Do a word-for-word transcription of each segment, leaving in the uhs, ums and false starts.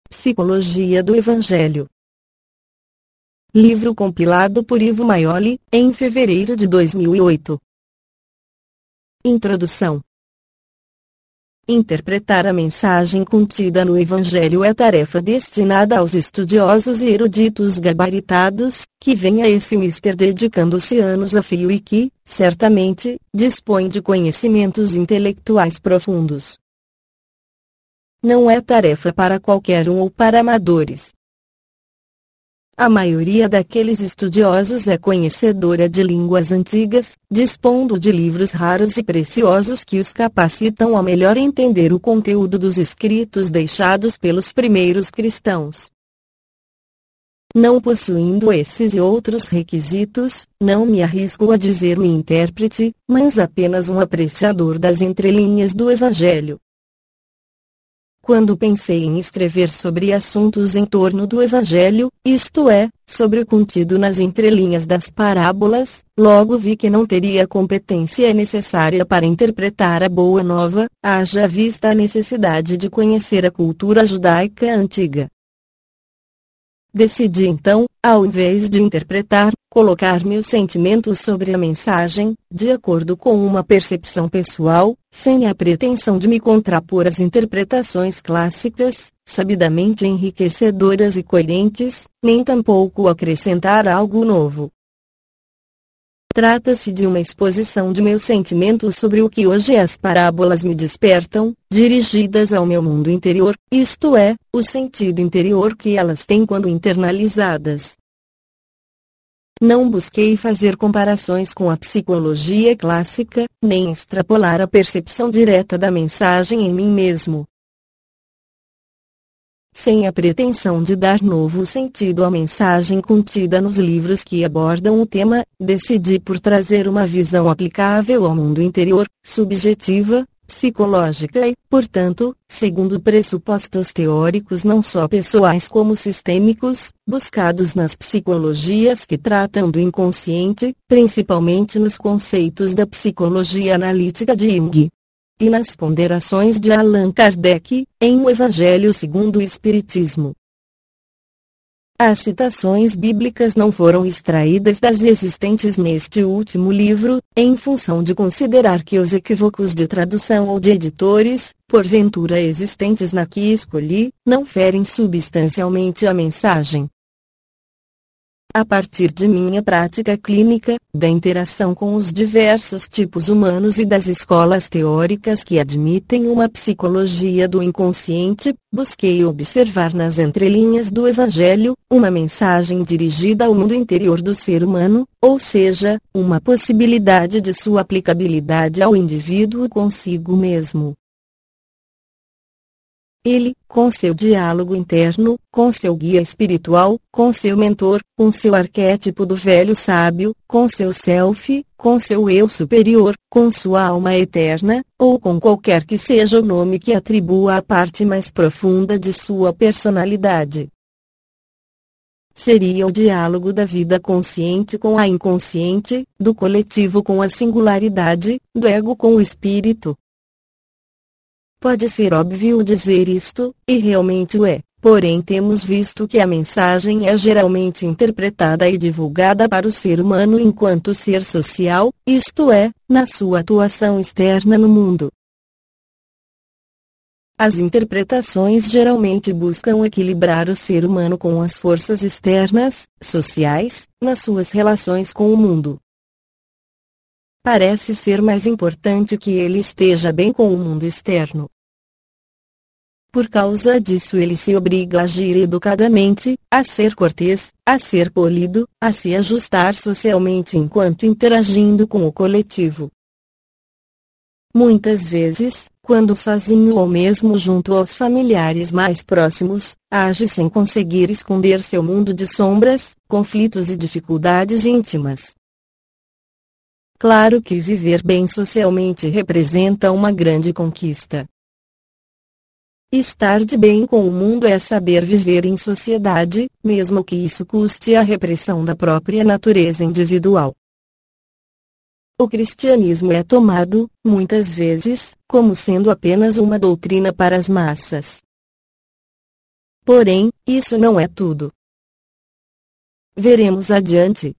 Psicologia do Evangelho. Livro compilado por Ivo Maioli, em fevereiro de dois mil e oito. Introdução. Interpretar a mensagem contida no Evangelho é tarefa destinada aos estudiosos e eruditos gabaritados, que vêm a esse mister dedicando-se anos a fio e que, certamente, dispõem de conhecimentos intelectuais profundos. Não é tarefa para qualquer um ou para amadores. A maioria daqueles estudiosos é conhecedora de línguas antigas, dispondo de livros raros e preciosos que os capacitam a melhor entender o conteúdo dos escritos deixados pelos primeiros cristãos. Não possuindo esses e outros requisitos, não me arrisco a dizer um intérprete, mas apenas um apreciador das entrelinhas do Evangelho. Quando pensei em escrever sobre assuntos em torno do Evangelho, isto é, sobre o contido nas entrelinhas das parábolas, logo vi que não teria a competência necessária para interpretar a Boa Nova, haja vista a necessidade de conhecer a cultura judaica antiga. Decidi então, ao invés de interpretar, colocar meus sentimentos sobre a mensagem, de acordo com uma percepção pessoal, sem a pretensão de me contrapor às interpretações clássicas, sabidamente enriquecedoras e coerentes, nem tampouco acrescentar algo novo. Trata-se de uma exposição de meus sentimentos sobre o que hoje as parábolas me despertam, dirigidas ao meu mundo interior, isto é, o sentido interior que elas têm quando internalizadas. Não busquei fazer comparações com a psicologia clássica, nem extrapolar a percepção direta da mensagem em mim mesmo. Sem a pretensão de dar novo sentido à mensagem contida nos livros que abordam o tema, decidi por trazer uma visão aplicável ao mundo interior, subjetiva, psicológica e, portanto, segundo pressupostos teóricos não só pessoais como sistêmicos, buscados nas psicologias que tratam do inconsciente, principalmente nos conceitos da psicologia analítica de Jung. E nas ponderações de Allan Kardec, em O Evangelho segundo o Espiritismo. As citações bíblicas não foram extraídas das existentes neste último livro, em função de considerar que os equívocos de tradução ou de editores, porventura existentes na que escolhi, não ferem substancialmente a mensagem. A partir de minha prática clínica, da interação com os diversos tipos humanos e das escolas teóricas que admitem uma psicologia do inconsciente, busquei observar nas entrelinhas do Evangelho, uma mensagem dirigida ao mundo interior do ser humano, ou seja, uma possibilidade de sua aplicabilidade ao indivíduo consigo mesmo. Ele, com seu diálogo interno, com seu guia espiritual, com seu mentor, com seu arquétipo do velho sábio, com seu self, com seu eu superior, com sua alma eterna, ou com qualquer que seja o nome que atribua à parte mais profunda de sua personalidade. Seria o diálogo da vida consciente com a inconsciente, do coletivo com a singularidade, do ego com o espírito. Pode ser óbvio dizer isto, e realmente o é, porém temos visto que a mensagem é geralmente interpretada e divulgada para o ser humano enquanto ser social, isto é, na sua atuação externa no mundo. As interpretações geralmente buscam equilibrar o ser humano com as forças externas, sociais, nas suas relações com o mundo. Parece ser mais importante que ele esteja bem com o mundo externo. Por causa disso ele se obriga a agir educadamente, a ser cortês, a ser polido, a se ajustar socialmente enquanto interagindo com o coletivo. Muitas vezes, quando sozinho ou mesmo junto aos familiares mais próximos, age sem conseguir esconder seu mundo de sombras, conflitos e dificuldades íntimas. Claro que viver bem socialmente representa uma grande conquista. Estar de bem com o mundo é saber viver em sociedade, mesmo que isso custe a repressão da própria natureza individual. O cristianismo é tomado, muitas vezes, como sendo apenas uma doutrina para as massas. Porém, isso não é tudo. Veremos adiante.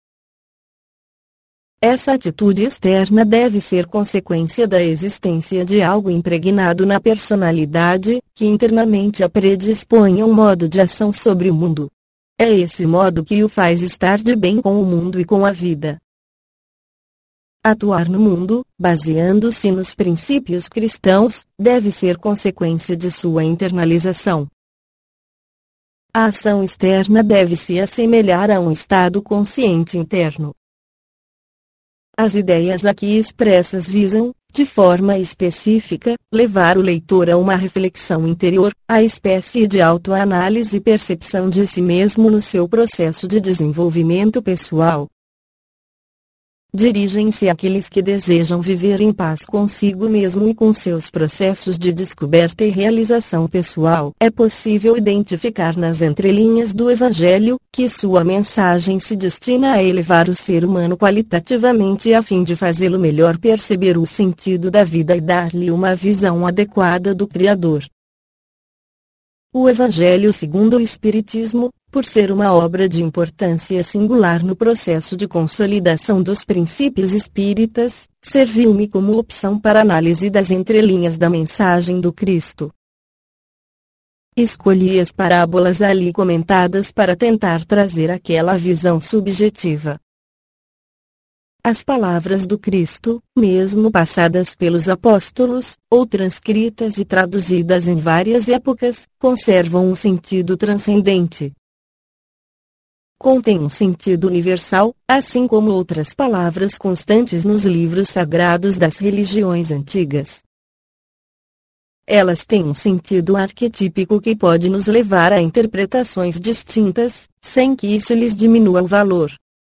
Essa atitude externa deve ser consequência da existência de algo impregnado na personalidade, que internamente a predispõe a um modo de ação sobre o mundo. É esse modo que o faz estar de bem com o mundo e com a vida. Atuar no mundo, baseando-se nos princípios cristãos, deve ser consequência de sua internalização. A ação externa deve se assemelhar a um estado consciente interno. As ideias aqui expressas visam, de forma específica, levar o leitor a uma reflexão interior, a espécie de autoanálise e percepção de si mesmo no seu processo de desenvolvimento pessoal. Dirigem-se àqueles que desejam viver em paz consigo mesmo e com seus processos de descoberta e realização pessoal. É possível identificar nas entrelinhas do Evangelho que sua mensagem se destina a elevar o ser humano qualitativamente a fim de fazê-lo melhor perceber o sentido da vida e dar-lhe uma visão adequada do Criador. O Evangelho segundo o Espiritismo, por ser uma obra de importância singular no processo de consolidação dos princípios espíritas, serviu-me como opção para análise das entrelinhas da mensagem do Cristo. Escolhi as parábolas ali comentadas para tentar trazer aquela visão subjetiva. As palavras do Cristo, mesmo passadas pelos apóstolos, ou transcritas e traduzidas em várias épocas, conservam um sentido transcendente. Contém um sentido universal, assim como outras palavras constantes nos livros sagrados das religiões antigas. Elas têm um sentido arquetípico que pode nos levar a interpretações distintas, sem que isso lhes diminua o valor.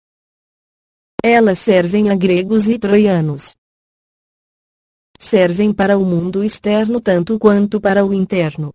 Elas servem a gregos e troianos. Servem para o mundo externo tanto quanto para o interno.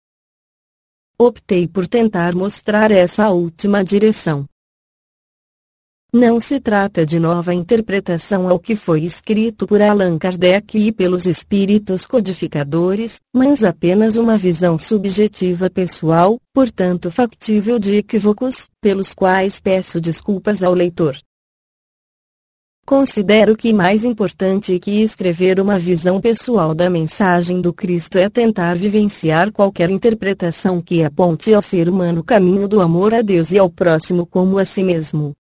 Optei por tentar mostrar essa última direção. Não se trata de nova interpretação ao que foi escrito por Allan Kardec e pelos espíritos codificadores, mas apenas uma visão subjetiva pessoal, portanto factível de equívocos, pelos quais peço desculpas ao leitor. Considero que mais importante que escrever uma visão pessoal da mensagem do Cristo é tentar vivenciar qualquer interpretação que aponte ao ser humano o caminho do amor a Deus e ao próximo como a si mesmo.